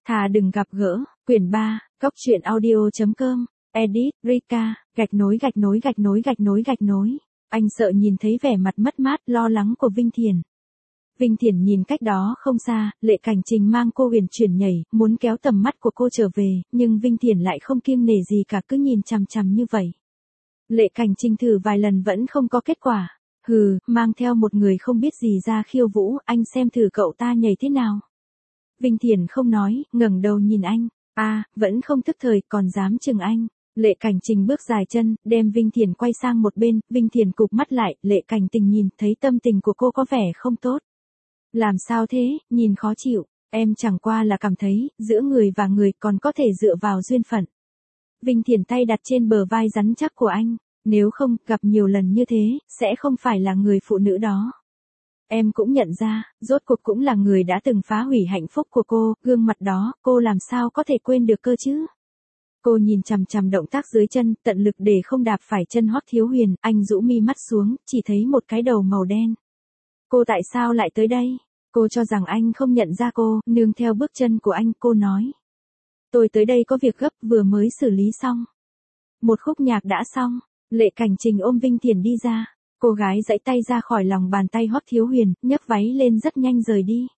Thà đừng gặp gỡ, quyển 3, Cóc truyện audio.com, edit, Rika, gạch nối. Anh sợ nhìn thấy vẻ mặt mất mát, lo lắng của Vinh Thiển. Vinh Thiển nhìn cách đó không xa, Lệ Cảnh Trình mang cô huyền chuyển nhảy, muốn kéo tầm mắt của cô trở về, nhưng Vinh Thiển lại không kiêng nể gì cả, cứ nhìn chằm chằm như vậy. Lệ Cảnh Trình thử vài lần vẫn không có kết quả. Hừ, mang theo một người không biết gì ra khiêu vũ, anh xem thử cậu ta nhảy thế nào. Vinh Thiển không nói, ngẩng đầu nhìn anh. Vẫn không thức thời, còn dám chừng anh. Lệ Cảnh Trình bước dài chân, đem Vinh Thiển quay sang một bên, Vinh Thiển cụp mắt lại, Lệ Cảnh Trình nhìn thấy tâm tình của cô có vẻ không tốt. Làm sao thế, nhìn khó chịu, em chẳng qua là cảm thấy, giữa người và người còn có thể dựa vào duyên phận. Vinh Thiển tay đặt trên bờ vai rắn chắc của anh, nếu không, gặp nhiều lần như thế, sẽ không phải là người phụ nữ đó. Em cũng nhận ra, rốt cuộc cũng là người đã từng phá hủy hạnh phúc của cô, gương mặt đó, cô làm sao có thể quên được cơ chứ? Cô nhìn chằm chằm động tác dưới chân, tận lực để không đạp phải chân Hoắc Thiếu Huyền, anh rũ mi mắt xuống, chỉ thấy một cái đầu màu đen. Cô tại sao lại tới đây? Cô cho rằng anh không nhận ra cô, nương theo bước chân của anh, cô nói. Tôi tới đây có việc gấp, vừa mới xử lý xong. Một khúc nhạc đã xong, Lệ Cảnh Trình ôm Vinh Thiển đi ra. Cô gái giãy tay ra khỏi lòng bàn tay Hoắc Thiếu Huyền, nhấc váy lên rất nhanh rời đi.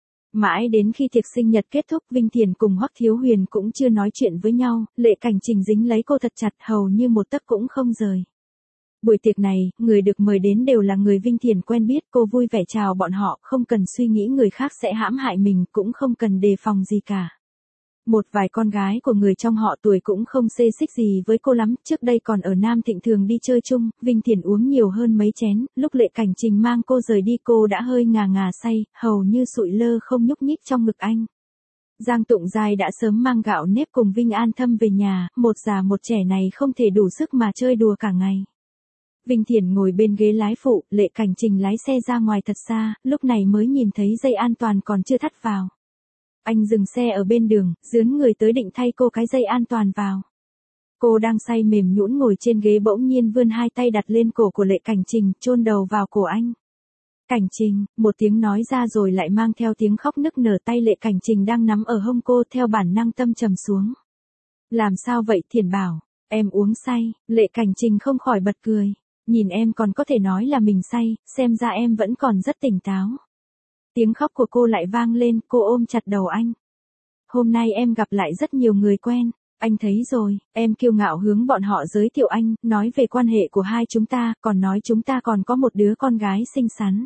Mãi đến khi tiệc sinh nhật kết thúc, Vinh Thiển cùng Hoắc Thiếu Huyền cũng chưa nói chuyện với nhau, Lệ Cảnh Trình dính lấy cô thật chặt, hầu như một tấc cũng không rời. Buổi tiệc này, người được mời đến đều là người Vinh Thiển quen biết, cô vui vẻ chào bọn họ, không cần suy nghĩ người khác sẽ hãm hại mình, cũng không cần đề phòng gì cả. Một vài con gái của người trong họ tuổi cũng không xê xích gì với cô lắm, trước đây còn ở Nam Thịnh thường đi chơi chung, Vinh Thiển uống nhiều hơn mấy chén, lúc Lệ Cảnh Trình mang cô rời đi cô đã hơi ngà say, hầu như sụi lơ không nhúc nhích trong ngực anh. Giang Tụng Giai đã sớm mang gạo nếp cùng Vinh An Thâm về nhà, một già một trẻ này không thể đủ sức mà chơi đùa cả ngày. Vinh Thiển ngồi bên ghế lái phụ, Lệ Cảnh Trình lái xe ra ngoài thật xa, lúc này mới nhìn thấy dây an toàn còn chưa thắt vào. Anh dừng xe ở bên đường, dướn người tới định thay cô cái dây an toàn vào. Cô đang say mềm nhũn ngồi trên ghế bỗng nhiên vươn hai tay đặt lên cổ của Lệ Cảnh Trình, chôn đầu vào cổ anh. Cảnh Trình, một tiếng nói ra rồi lại mang theo tiếng khóc nức nở, tay Lệ Cảnh Trình đang nắm ở hông cô theo bản năng tâm trầm xuống. Làm sao vậy Thiển bảo, em uống say, Lệ Cảnh Trình không khỏi bật cười. Nhìn em còn có thể nói là mình say, xem ra em vẫn còn rất tỉnh táo. Tiếng khóc của cô lại vang lên, cô ôm chặt đầu anh. Hôm nay em gặp lại rất nhiều người quen, anh thấy rồi, em kiêu ngạo hướng bọn họ giới thiệu anh, nói về quan hệ của hai chúng ta, còn nói chúng ta còn có một đứa con gái xinh xắn.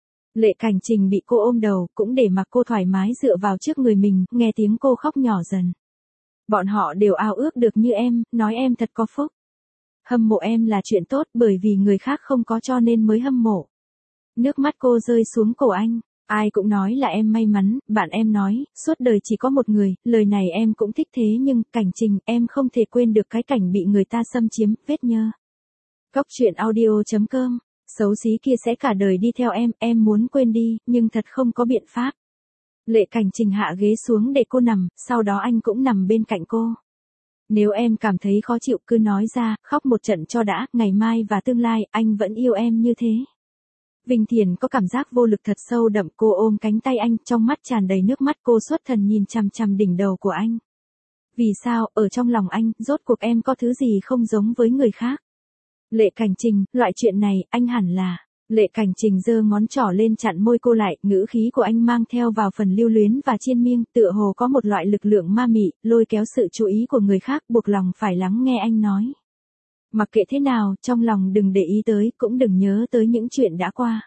Lệ Cảnh Trình bị cô ôm đầu, cũng để mặc cô thoải mái dựa vào trước người mình, nghe tiếng cô khóc nhỏ dần. Bọn họ đều ao ước được như em, nói em thật có phúc. Hâm mộ em là chuyện tốt, bởi vì người khác không có cho nên mới hâm mộ. Nước mắt cô rơi xuống cổ anh. Ai cũng nói là em may mắn, bạn em nói, suốt đời chỉ có một người, lời này em cũng thích thế nhưng, Cảnh Trình, em không thể quên được cái cảnh bị người ta xâm chiếm, vết nhơ. Cóc truyện audio.com, xấu xí kia sẽ cả đời đi theo em muốn quên đi, nhưng thật không có biện pháp. Lệ Cảnh Trình hạ ghế xuống để cô nằm, sau đó anh cũng nằm bên cạnh cô. Nếu em cảm thấy khó chịu cứ nói ra, khóc một trận cho đã, ngày mai và tương lai, anh vẫn yêu em như thế. Vinh Thiển có cảm giác vô lực thật sâu đậm, cô ôm cánh tay anh, trong mắt tràn đầy nước mắt, cô xuất thần nhìn chằm chằm đỉnh đầu của anh. Vì sao, ở trong lòng anh, rốt cuộc em có thứ gì không giống với người khác? Lệ Cảnh Trình, loại chuyện này, anh hẳn là... Lệ Cảnh Trình giơ ngón trỏ lên chặn môi cô lại, ngữ khí của anh mang theo vào phần lưu luyến và chiên miêng, tựa hồ có một loại lực lượng ma mị, lôi kéo sự chú ý của người khác, buộc lòng phải lắng nghe anh nói. Mặc kệ thế nào, trong lòng đừng để ý tới, cũng đừng nhớ tới những chuyện đã qua.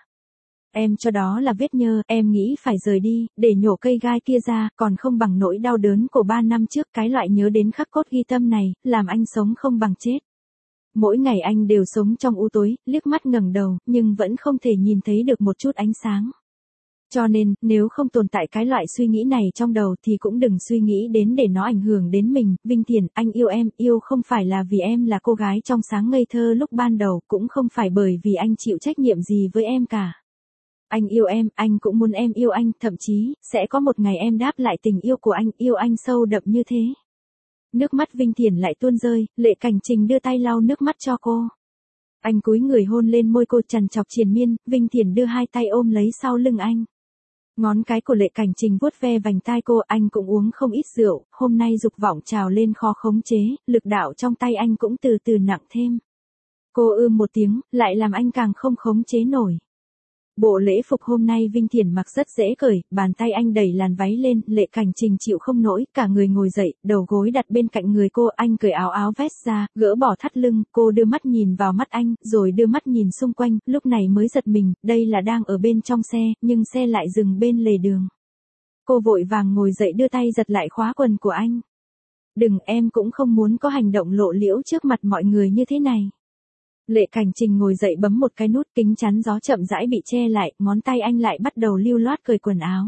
Em cho đó là vết nhơ, em nghĩ phải rời đi, để nhổ cây gai kia ra, còn không bằng nỗi đau đớn của 3 năm trước, cái loại nhớ đến khắc cốt ghi tâm này, làm anh sống không bằng chết. Mỗi ngày anh đều sống trong u tối, liếc mắt ngẩng đầu, nhưng vẫn không thể nhìn thấy được một chút ánh sáng. Cho nên, nếu không tồn tại cái loại suy nghĩ này trong đầu thì cũng đừng suy nghĩ đến để nó ảnh hưởng đến mình. Vinh Thiển, anh yêu em, yêu không phải là vì em là cô gái trong sáng ngây thơ lúc ban đầu, cũng không phải bởi vì anh chịu trách nhiệm gì với em cả. Anh yêu em, anh cũng muốn em yêu anh, thậm chí, sẽ có một ngày em đáp lại tình yêu của anh, yêu anh sâu đậm như thế. Nước mắt Vinh Thiển lại tuôn rơi, Lệ Cảnh Trình đưa tay lau nước mắt cho cô. Anh cúi người hôn lên môi cô trằn trọc triền miên, Vinh Thiển đưa hai tay ôm lấy sau lưng anh. Ngón cái của Lệ Cảnh Trình vuốt ve vành tai cô, anh cũng uống không ít rượu, hôm nay dục vọng trào lên khó khống chế, lực đạo trong tay anh cũng từ từ nặng thêm. Cô một tiếng, lại làm anh càng không khống chế nổi. Bộ lễ phục hôm nay Vinh Thiển mặc rất dễ cởi, bàn tay anh đẩy làn váy lên, Lệ Cảnh Trình chịu không nổi, cả người ngồi dậy, đầu gối đặt bên cạnh người cô, anh cởi áo vest ra, gỡ bỏ thắt lưng, cô đưa mắt nhìn vào mắt anh, rồi đưa mắt nhìn xung quanh, lúc này mới giật mình, đây là đang ở bên trong xe, nhưng xe lại dừng bên lề đường. Cô vội vàng ngồi dậy đưa tay giật lại khóa quần của anh. Đừng, em cũng không muốn có hành động lộ liễu trước mặt mọi người như thế này. Lệ Cảnh Trình ngồi dậy bấm một cái nút, kính chắn gió chậm rãi bị che lại, ngón tay anh lại bắt đầu lưu loát cởi quần áo.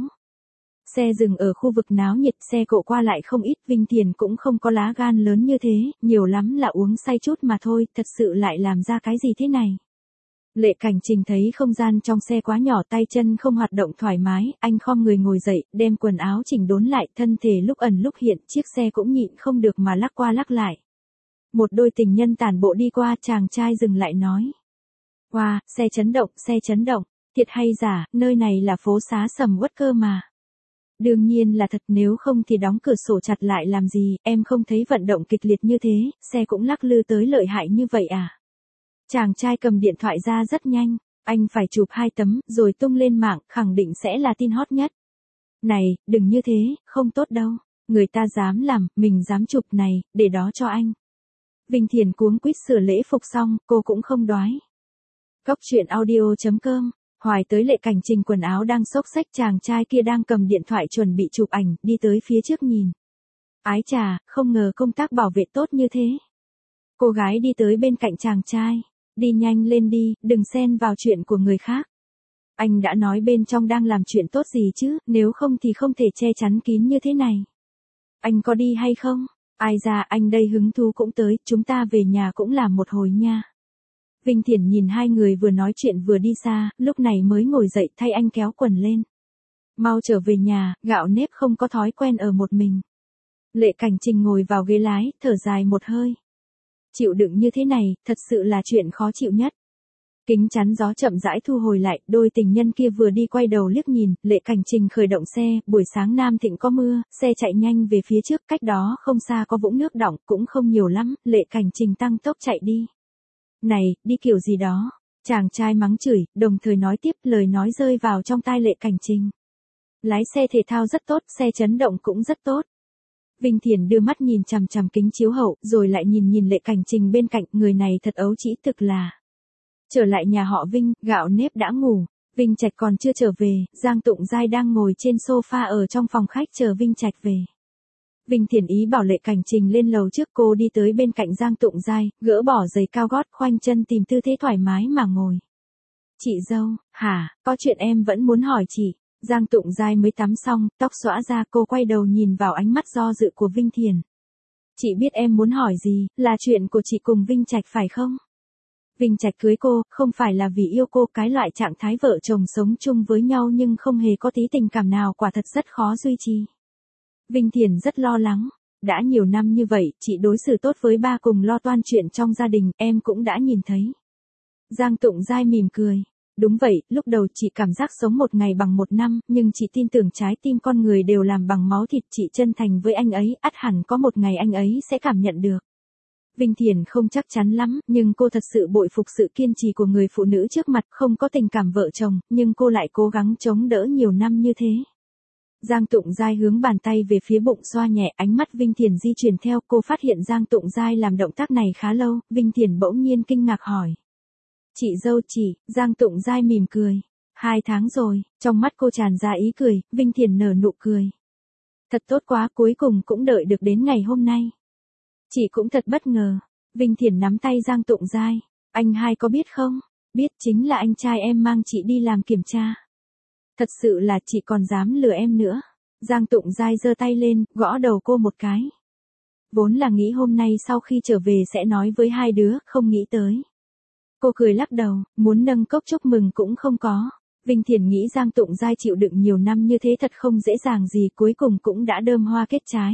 Xe dừng ở khu vực náo nhiệt, xe cộ qua lại không ít, Vinh Thiển cũng không có lá gan lớn như thế, nhiều lắm là uống say chút mà thôi, thật sự lại làm ra cái gì thế này. Lệ Cảnh Trình thấy không gian trong xe quá nhỏ, tay chân không hoạt động thoải mái, anh khom người ngồi dậy, đem quần áo chỉnh đốn lại, thân thể lúc ẩn lúc hiện, chiếc xe cũng nhịn không được mà lắc qua lắc lại. Một đôi tình nhân tản bộ đi qua, chàng trai dừng lại nói. Wow, xe chấn động, thiệt hay giả, nơi này là phố xá sầm uất cơ mà. Đương nhiên là thật, nếu không thì đóng cửa sổ chặt lại làm gì, em không thấy vận động kịch liệt như thế, xe cũng lắc lư tới lợi hại như vậy à. Chàng trai cầm điện thoại ra rất nhanh, anh phải chụp 2 tấm, rồi tung lên mạng, khẳng định sẽ là tin hot nhất. Này, đừng như thế, không tốt đâu, người ta dám làm, mình dám chụp này, để đó cho anh. Vinh Thiển cuống quýt sửa lễ phục xong, cô cũng không đoái. Góc truyện audio.com, hoài tới Lệ Cảnh Trình quần áo đang xốc xách, chàng trai kia đang cầm điện thoại chuẩn bị chụp ảnh, đi tới phía trước nhìn. Ái chà, không ngờ công tác bảo vệ tốt như thế. Cô gái đi tới bên cạnh chàng trai, đi nhanh lên đi, đừng xen vào chuyện của người khác. Anh đã nói bên trong đang làm chuyện tốt gì chứ, nếu không thì không thể che chắn kín như thế này. Anh có đi hay không? Ai ra, anh đây hứng thú cũng tới, chúng ta về nhà cũng làm một hồi nha. Vinh Thiển nhìn hai người vừa nói chuyện vừa đi xa, lúc này mới ngồi dậy thay anh kéo quần lên. Mau trở về nhà, gạo nếp không có thói quen ở một mình. Lệ Cảnh Trình ngồi vào ghế lái, thở dài một hơi. Chịu đựng như thế này, thật sự là chuyện khó chịu nhất. Kính chắn gió chậm rãi thu hồi lại, đôi tình nhân kia vừa đi quay đầu liếc nhìn, Lệ Cảnh Trình khởi động xe, buổi sáng Nam Thịnh có mưa, xe chạy nhanh về phía trước, cách đó không xa có vũng nước đọng, cũng không nhiều lắm, Lệ Cảnh Trình tăng tốc chạy đi. Này, đi kiểu gì đó, chàng trai mắng chửi, đồng thời nói tiếp, lời nói rơi vào trong tai Lệ Cảnh Trình. Lái xe thể thao rất tốt, xe chấn động cũng rất tốt. Vinh Thiển đưa mắt nhìn chằm chằm kính chiếu hậu, rồi lại nhìn Lệ Cảnh Trình bên cạnh, người này thật ấu trĩ thực là. Trở lại nhà họ Vinh, gạo nếp đã ngủ, Vinh Trạch còn chưa trở về, Giang Tụng Giai đang ngồi trên sofa ở trong phòng khách chờ Vinh Trạch về. Vinh Thiển ý bảo Lệ Cảnh Trình lên lầu trước, cô đi tới bên cạnh Giang Tụng Giai, gỡ bỏ giày cao gót, khoanh chân tìm tư thế thoải mái mà ngồi. Chị dâu, hả, có chuyện em vẫn muốn hỏi chị. Giang Tụng Giai mới tắm xong, tóc xõa ra, cô quay đầu nhìn vào ánh mắt do dự của Vinh Thiển. Chị biết em muốn hỏi gì, là chuyện của chị cùng Vinh Trạch phải không? Vinh Trạch cưới cô, không phải là vì yêu cô, cái loại trạng thái vợ chồng sống chung với nhau nhưng không hề có tí tình cảm nào quả thật rất khó duy trì. Vinh Thiển rất lo lắng, đã nhiều năm như vậy, chị đối xử tốt với ba cùng lo toan chuyện trong gia đình, em cũng đã nhìn thấy. Giang Tụng Giai mỉm cười. Đúng vậy, lúc đầu chị cảm giác sống một ngày bằng một năm, nhưng chị tin tưởng trái tim con người đều làm bằng máu thịt, chị chân thành với anh ấy, ắt hẳn có một ngày anh ấy sẽ cảm nhận được. Vinh Thiển không chắc chắn lắm, nhưng cô thật sự bội phục sự kiên trì của người phụ nữ trước mặt, không có tình cảm vợ chồng, nhưng cô lại cố gắng chống đỡ nhiều năm như thế. Giang Tụng Giai hướng bàn tay về phía bụng xoa nhẹ, ánh mắt Vinh Thiển di chuyển theo, cô phát hiện Giang Tụng Giai làm động tác này khá lâu, Vinh Thiển bỗng nhiên kinh ngạc hỏi. Chị dâu chị, Giang Tụng Giai mỉm cười. 2 tháng rồi, trong mắt cô tràn ra ý cười, Vinh Thiển nở nụ cười. Thật tốt quá, cuối cùng cũng đợi được đến ngày hôm nay. Chị cũng thật bất ngờ. Vinh Thiển nắm tay Giang Tụng Giai. Anh hai có biết không? Biết, chính là anh trai em mang chị đi làm kiểm tra. Thật sự là chị còn dám lừa em nữa. Giang Tụng Giai giơ tay lên, gõ đầu cô một cái. Vốn là nghĩ hôm nay sau khi trở về sẽ nói với hai đứa, không nghĩ tới. Cô cười lắc đầu, muốn nâng cốc chúc mừng cũng không có. Vinh Thiển nghĩ Giang Tụng Giai chịu đựng nhiều năm như thế thật không dễ dàng gì, cuối cùng cũng đã đơm hoa kết trái.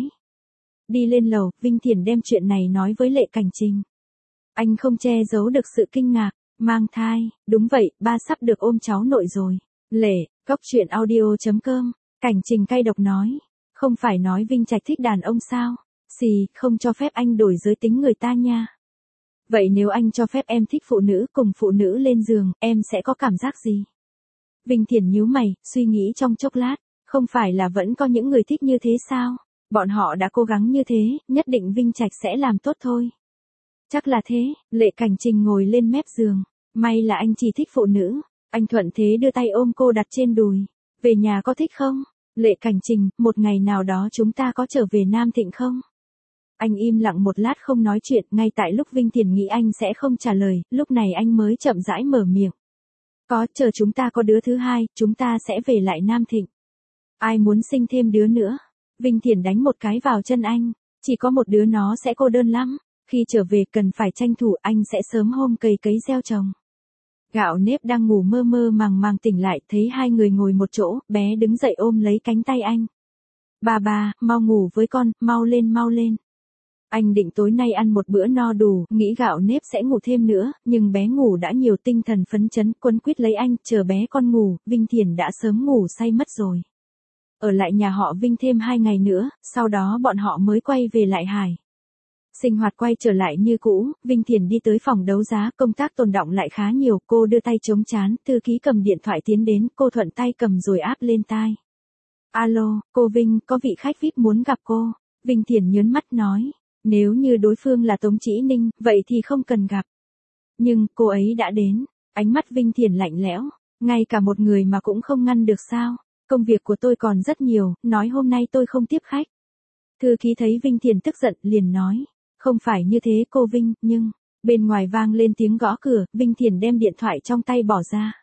Đi lên lầu, Vinh Thiển đem chuyện này nói với Lệ Cảnh Trình. Anh không che giấu được sự kinh ngạc, mang thai, đúng vậy, ba sắp được ôm cháu nội rồi. Lệ, Cốc truyện audio.com, Cảnh Trình cay độc nói. Không phải nói Vinh Trạch thích đàn ông sao? Xì, không cho phép anh đổi giới tính người ta nha. Vậy nếu anh cho phép em thích phụ nữ cùng phụ nữ lên giường, em sẽ có cảm giác gì? Vinh Thiển nhíu mày, suy nghĩ trong chốc lát. Không phải là vẫn có những người thích như thế sao? Bọn họ đã cố gắng như thế, nhất định Vinh Trạch sẽ làm tốt thôi. Chắc là thế, Lệ Cảnh Trình ngồi lên mép giường. May là anh chỉ thích phụ nữ. Anh thuận thế đưa tay ôm cô đặt trên đùi. Về nhà có thích không? Lệ Cảnh Trình, một ngày nào đó chúng ta có trở về Nam Thịnh không? Anh im lặng một lát không nói chuyện, ngay tại lúc Vinh Thiển nghĩ anh sẽ không trả lời, lúc này anh mới chậm rãi mở miệng. Có, chờ chúng ta có đứa thứ hai, chúng ta sẽ về lại Nam Thịnh. Ai muốn sinh thêm đứa nữa? Vinh Thiển đánh một cái vào chân anh. Chỉ có một đứa nó sẽ cô đơn lắm. Khi trở về cần phải tranh thủ, anh sẽ sớm hôm cày cấy gieo trồng. Gạo Nếp đang ngủ mơ mơ màng màng tỉnh lại, thấy hai người ngồi một chỗ, bé đứng dậy ôm lấy cánh tay anh. Bà, mau ngủ với con, mau lên. Anh định tối nay ăn một bữa no đủ, nghĩ Gạo Nếp sẽ ngủ thêm nữa, nhưng bé ngủ đã nhiều tinh thần phấn chấn, quấn quýt lấy anh, chờ bé con ngủ, Vinh Thiển đã sớm ngủ say mất rồi. Ở lại nhà họ Vinh thêm 2 ngày nữa, sau đó bọn họ mới quay về lại Hải. Sinh hoạt quay trở lại như cũ, Vinh Thiển đi tới phòng đấu giá, công tác tồn đọng lại khá nhiều, cô đưa tay chống trán, thư ký cầm điện thoại tiến đến, cô thuận tay cầm rồi áp lên tai. Alo, cô Vinh, có vị khách VIP muốn gặp cô. Vinh Thiển nhớn mắt nói, nếu như đối phương là Tống Chỉ Ninh, vậy thì không cần gặp. Nhưng, cô ấy đã đến, ánh mắt Vinh Thiển lạnh lẽo, ngay cả một người mà cũng không ngăn được sao. Công việc của tôi còn rất nhiều, nói hôm nay tôi không tiếp khách. Thư ký thấy Vinh Thiển tức giận, liền nói. Không phải như thế cô Vinh, nhưng, bên ngoài vang lên tiếng gõ cửa, Vinh Thiển đem điện thoại trong tay bỏ ra.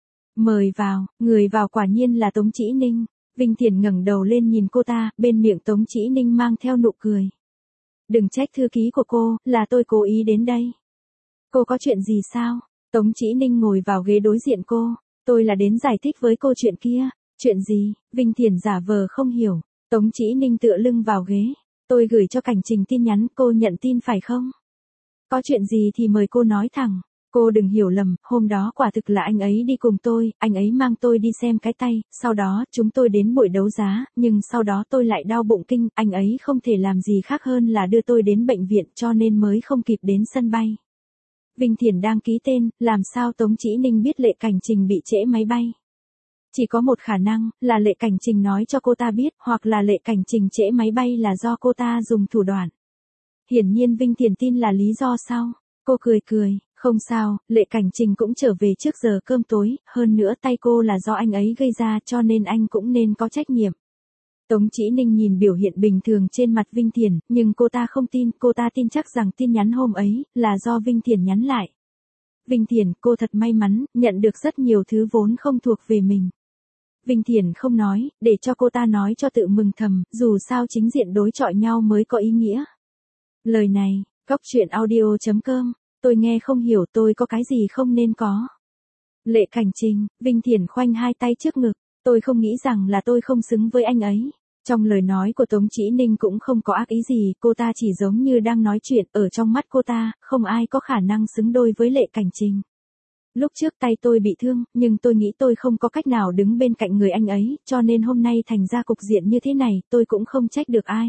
Mời vào, người vào quả nhiên là Tống Chỉ Ninh. Vinh Thiển ngẩng đầu lên nhìn cô ta, bên miệng Tống Chỉ Ninh mang theo nụ cười. Đừng trách thư ký của cô, là tôi cố ý đến đây. Cô có chuyện gì sao? Tống Chỉ Ninh ngồi vào ghế đối diện cô. Tôi là đến giải thích với cô chuyện kia. Chuyện gì? Vinh Thiển giả vờ không hiểu. Tống Chỉ Ninh tựa lưng vào ghế. Tôi gửi cho Cảnh Trình tin nhắn, cô nhận tin phải không? Có chuyện gì thì mời cô nói thẳng. Cô đừng hiểu lầm, hôm đó quả thực là anh ấy đi cùng tôi, anh ấy mang tôi đi xem cái tay, sau đó chúng tôi đến buổi đấu giá, nhưng sau đó tôi lại đau bụng kinh, anh ấy không thể làm gì khác hơn là đưa tôi đến bệnh viện cho nên mới không kịp đến sân bay. Vinh Thiển đang ký tên, làm sao Tống Chỉ Ninh biết Lệ Cảnh Trình bị trễ máy bay? Chỉ có một khả năng, là Lệ Cảnh Trình nói cho cô ta biết, hoặc là Lệ Cảnh Trình trễ máy bay là do cô ta dùng thủ đoạn. Hiển nhiên Vinh Thiển tin là lý do sau. Cô cười, không sao, Lệ Cảnh Trình cũng trở về trước giờ cơm tối, hơn nữa tay cô là do anh ấy gây ra cho nên anh cũng nên có trách nhiệm. Tống Chỉ Ninh nhìn biểu hiện bình thường trên mặt Vinh Thiển, nhưng cô ta không tin, cô ta tin chắc rằng tin nhắn hôm ấy, là do Vinh Thiển nhắn lại. Vinh Thiển, cô thật may mắn, nhận được rất nhiều thứ vốn không thuộc về mình. Vinh Thiển không nói, để cho cô ta nói cho tự mừng thầm, dù sao chính diện đối chọi nhau mới có ý nghĩa. Lời này, Cốc truyện audio.com, tôi nghe không hiểu tôi có cái gì không nên có. Lệ Cảnh Trình, Vinh Thiển khoanh hai tay trước ngực, tôi không nghĩ rằng là tôi không xứng với anh ấy. Trong lời nói của Tống Chỉ Ninh cũng không có ác ý gì, cô ta chỉ giống như đang nói chuyện, ở trong mắt cô ta, không ai có khả năng xứng đôi với Lệ Cảnh Trình. Lúc trước tay tôi bị thương, nhưng tôi nghĩ tôi không có cách nào đứng bên cạnh người anh ấy, cho nên hôm nay thành ra cục diện như thế này, tôi cũng không trách được ai.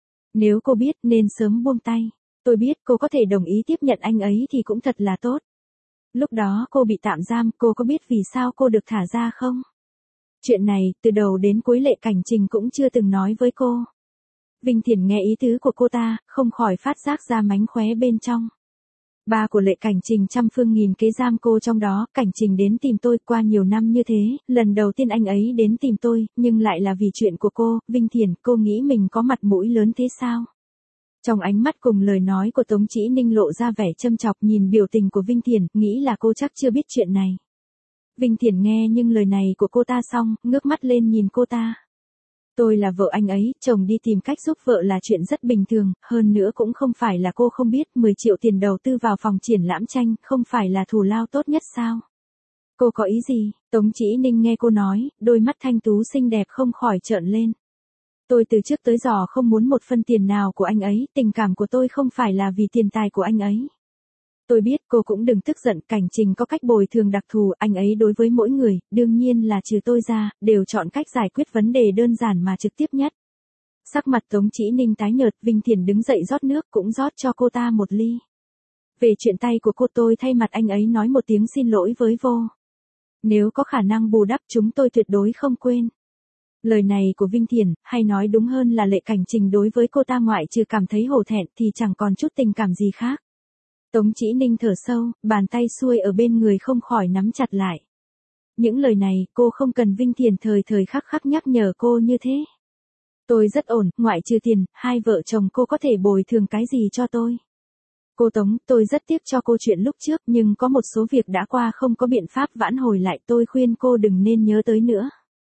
Nếu cô biết nên sớm buông tay. Tôi biết cô có thể đồng ý tiếp nhận anh ấy thì cũng thật là tốt. Lúc đó cô bị tạm giam, cô có biết vì sao cô được thả ra không? Chuyện này, từ đầu đến cuối Lệ Cảnh Trình cũng chưa từng nói với cô. Vinh Thiển nghe ý tứ của cô ta, không khỏi phát giác ra mánh khóe bên trong. Ba của Lệ Cảnh Trình trăm phương nghìn kế giam cô trong đó, Cảnh Trình đến tìm tôi qua nhiều năm như thế, lần đầu tiên anh ấy đến tìm tôi, nhưng lại là vì chuyện của cô, Vinh Thiển, cô nghĩ mình có mặt mũi lớn thế sao? Trong ánh mắt cùng lời nói của Tống Chỉ Ninh lộ ra vẻ châm chọc, nhìn biểu tình của Vinh Thiển, nghĩ là cô chắc chưa biết chuyện này. Vinh Thiển nghe nhưng lời này của cô ta xong, ngước mắt lên nhìn cô ta. Tôi là vợ anh ấy, chồng đi tìm cách giúp vợ là chuyện rất bình thường, hơn nữa cũng không phải là cô không biết, 10 triệu tiền đầu tư vào phòng triển lãm tranh, không phải là thù lao tốt nhất sao? Cô có ý gì? Tống Chỉ Ninh nghe cô nói, đôi mắt thanh tú xinh đẹp không khỏi trợn lên. Tôi từ trước tới giờ không muốn một phân tiền nào của anh ấy, tình cảm của tôi không phải là vì tiền tài của anh ấy. Tôi biết cô cũng đừng tức giận, Cảnh Trình có cách bồi thường đặc thù, anh ấy đối với mỗi người, đương nhiên là trừ tôi ra, đều chọn cách giải quyết vấn đề đơn giản mà trực tiếp nhất. Sắc mặt Tống Chỉ Ninh tái nhợt, Vinh Thiền đứng dậy rót nước cũng rót cho cô ta một ly. Về chuyện tay của cô tôi thay mặt anh ấy nói một tiếng xin lỗi với vô. Nếu có khả năng bù đắp chúng tôi tuyệt đối không quên. Lời này của Vinh Thiền, hay nói đúng hơn là Lệ Cảnh Trình đối với cô ta ngoại trừ cảm thấy hổ thẹn thì chẳng còn chút tình cảm gì khác. Tống Chỉ Ninh thở sâu, bàn tay xuôi ở bên người không khỏi nắm chặt lại. Những lời này cô không cần Vinh Thiền thời thời khắc khắc nhắc nhở cô như thế. Tôi rất ổn, ngoại trừ tiền, hai vợ chồng cô có thể bồi thường cái gì cho tôi. Cô Tống, tôi rất tiếc cho cô chuyện lúc trước nhưng có một số việc đã qua không có biện pháp vãn hồi lại, tôi khuyên cô đừng nên nhớ tới nữa.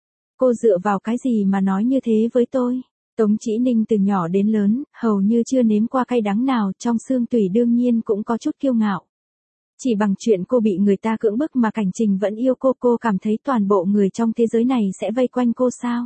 Cô dựa vào cái gì mà nói như thế với tôi? Tống Chỉ Ninh từ nhỏ đến lớn, hầu như chưa nếm qua cay đắng nào, trong xương tủy đương nhiên cũng có chút kiêu ngạo. Chỉ bằng chuyện cô bị người ta cưỡng bức mà Cảnh Trình vẫn yêu cô cảm thấy toàn bộ người trong thế giới này sẽ vây quanh cô sao?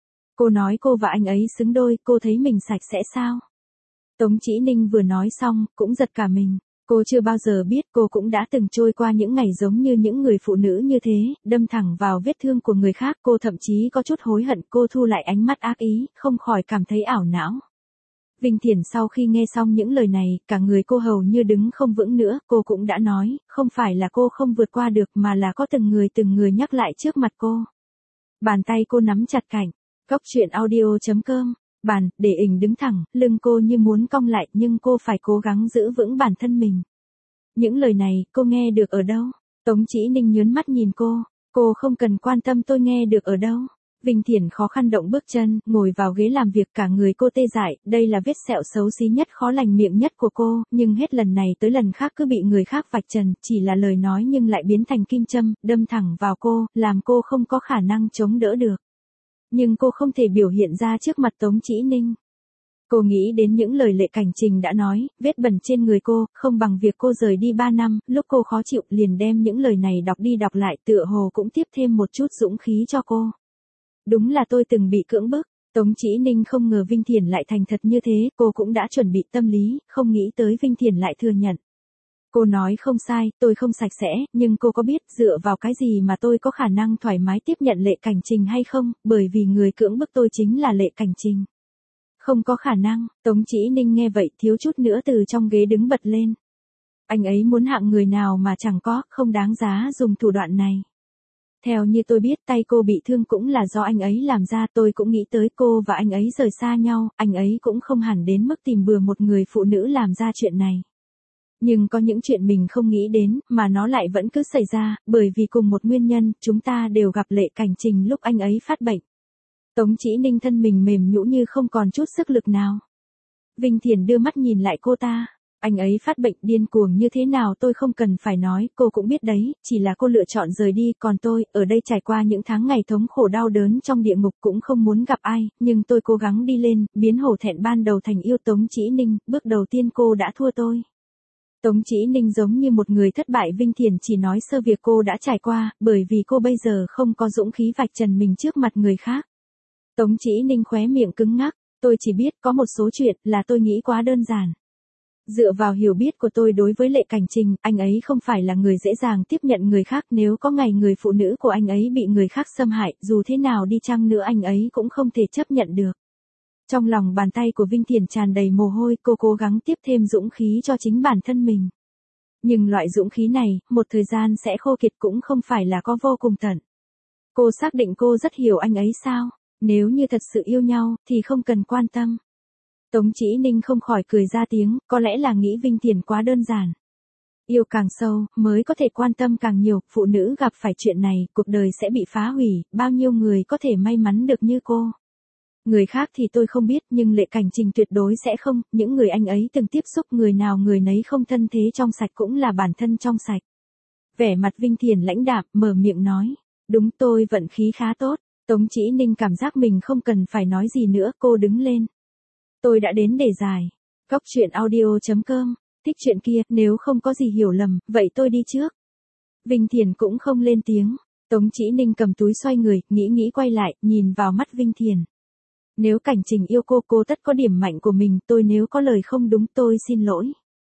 Cô nói cô và anh ấy xứng đôi, cô thấy mình sạch sẽ sao? Tống Chỉ Ninh vừa nói xong, cũng giật cả mình. Cô chưa bao giờ biết cô cũng đã từng trôi qua những ngày giống như những người phụ nữ như thế, đâm thẳng vào vết thương của người khác. Cô thậm chí có chút hối hận, cô thu lại ánh mắt ác ý, không khỏi cảm thấy ảo não. Vinh Thiền sau khi nghe xong những lời này, cả người cô hầu như đứng không vững nữa. Cô cũng đã nói, không phải là cô không vượt qua được mà là có từng người nhắc lại trước mặt cô. Bàn tay cô nắm chặt cạnh. Góc truyện audio.com. Bàn, để ỉnh đứng thẳng, lưng cô như muốn cong lại nhưng cô phải cố gắng giữ vững bản thân mình. Những lời này, cô nghe được ở đâu? Tống Chỉ Ninh nhớn mắt nhìn cô không cần quan tâm tôi nghe được ở đâu. Vinh Thiền khó khăn động bước chân, ngồi vào ghế làm việc, cả người cô tê dại, đây là vết sẹo xấu xí nhất khó lành miệng nhất của cô, nhưng hết lần này tới lần khác cứ bị người khác vạch trần, chỉ là lời nói nhưng lại biến thành kim châm, đâm thẳng vào cô, làm cô không có khả năng chống đỡ được. Nhưng cô không thể biểu hiện ra trước mặt Tống Chỉ Ninh. Cô nghĩ đến những lời Lệ Cảnh Trình đã nói, vết bẩn trên người cô, không bằng việc cô rời đi 3 năm, lúc cô khó chịu liền đem những lời này đọc đi đọc lại, tựa hồ cũng tiếp thêm một chút dũng khí cho cô. Đúng là tôi từng bị cưỡng bức. Tống Chỉ Ninh không ngờ Vinh Thiền lại thành thật như thế, cô cũng đã chuẩn bị tâm lý, không nghĩ tới Vinh Thiền lại thừa nhận. Cô nói không sai, tôi không sạch sẽ, nhưng cô có biết dựa vào cái gì mà tôi có khả năng thoải mái tiếp nhận Lệ Cảnh Trình hay không, bởi vì người cưỡng bức tôi chính là Lệ Cảnh Trình. Không có khả năng. Tống Chỉ Ninh nghe vậy thiếu chút nữa từ trong ghế đứng bật lên. Anh ấy muốn hạng người nào mà chẳng có, không đáng giá dùng thủ đoạn này. Theo như tôi biết tay cô bị thương cũng là do anh ấy làm ra, tôi cũng nghĩ tới cô và anh ấy rời xa nhau, anh ấy cũng không hẳn đến mức tìm bừa một người phụ nữ làm ra chuyện này. Nhưng có những chuyện mình không nghĩ đến, mà nó lại vẫn cứ xảy ra, bởi vì cùng một nguyên nhân, chúng ta đều gặp Lệ Cảnh Trình lúc anh ấy phát bệnh. Tống Chỉ Ninh thân mình mềm nhũn như không còn chút sức lực nào. Vinh Thiền đưa mắt nhìn lại cô ta. Anh ấy phát bệnh điên cuồng như thế nào tôi không cần phải nói, cô cũng biết đấy, chỉ là cô lựa chọn rời đi, còn tôi, ở đây trải qua những tháng ngày thống khổ đau đớn trong địa ngục cũng không muốn gặp ai, nhưng tôi cố gắng đi lên, biến hổ thẹn ban đầu thành yêu. Tống Chỉ Ninh, bước đầu tiên cô đã thua tôi. Tống Chỉ Ninh giống như một người thất bại. Vinh Thiền chỉ nói sơ việc cô đã trải qua, bởi vì cô bây giờ không có dũng khí vạch trần mình trước mặt người khác. Tống Chỉ Ninh khóe miệng cứng ngắc, tôi chỉ biết có một số chuyện là tôi nghĩ quá đơn giản. Dựa vào hiểu biết của tôi đối với Lệ Cảnh Trình, anh ấy không phải là người dễ dàng tiếp nhận người khác, nếu có ngày người phụ nữ của anh ấy bị người khác xâm hại, dù thế nào đi chăng nữa anh ấy cũng không thể chấp nhận được. Trong lòng bàn tay của Vinh Thiền tràn đầy mồ hôi, cô cố gắng tiếp thêm dũng khí cho chính bản thân mình. Nhưng loại dũng khí này, một thời gian sẽ khô kiệt cũng không phải là có vô cùng tận. Cô xác định cô rất hiểu anh ấy sao? Nếu như thật sự yêu nhau, thì không cần quan tâm. Tống Chỉ Ninh không khỏi cười ra tiếng, có lẽ là nghĩ Vinh Thiền quá đơn giản. Yêu càng sâu, mới có thể quan tâm càng nhiều, phụ nữ gặp phải chuyện này, cuộc đời sẽ bị phá hủy, bao nhiêu người có thể may mắn được như cô. Người khác thì tôi không biết, nhưng Lệ Cảnh Trình tuyệt đối sẽ không, những người anh ấy từng tiếp xúc người nào người nấy không thân thế trong sạch cũng là bản thân trong sạch. Vẻ mặt Vinh Thiền lãnh đạm, mở miệng nói, đúng tôi vận khí khá tốt. Tống Chỉ Ninh cảm giác mình không cần phải nói gì nữa, cô đứng lên. Tôi đã đến để giải. Góc truyện audio.com, thích chuyện kia, nếu không có gì hiểu lầm, vậy tôi đi trước. Vinh Thiền cũng không lên tiếng. Tống Chỉ Ninh cầm túi xoay người, nghĩ quay lại, nhìn vào mắt Vinh Thiền. Nếu Cảnh Trình yêu cô tất có điểm mạnh của mình, tôi nếu có lời không đúng tôi xin lỗi.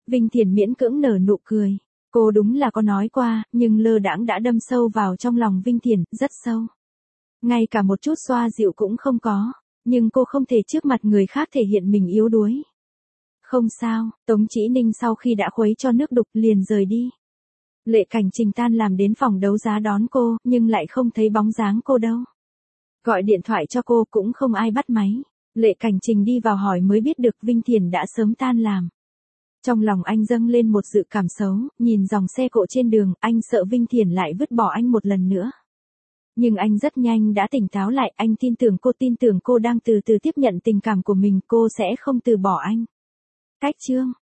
Vinh Thiền miễn cưỡng nở nụ cười. Cô đúng là có nói qua, nhưng lơ đãng đã đâm sâu vào trong lòng Vinh Thiền, rất sâu. Ngay cả một chút xoa dịu cũng không có, nhưng cô không thể trước mặt người khác thể hiện mình yếu đuối. Không sao, Tống Chỉ Ninh sau khi đã khuấy cho nước đục liền rời đi. Lệ Cảnh Trình tan làm đến phòng đấu giá đón cô, nhưng lại không thấy bóng dáng cô đâu. Gọi điện thoại cho cô cũng không ai bắt máy. Lệ Cảnh Trình đi vào hỏi mới biết được Vinh Thiền đã sớm tan làm. Trong lòng anh dâng lên một dự cảm xấu, nhìn dòng xe cộ trên đường, anh sợ Vinh Thiền lại vứt bỏ anh một lần nữa. Nhưng anh rất nhanh đã tỉnh táo lại, anh tin tưởng cô đang từ từ tiếp nhận tình cảm của mình, cô sẽ không từ bỏ anh. Cách chương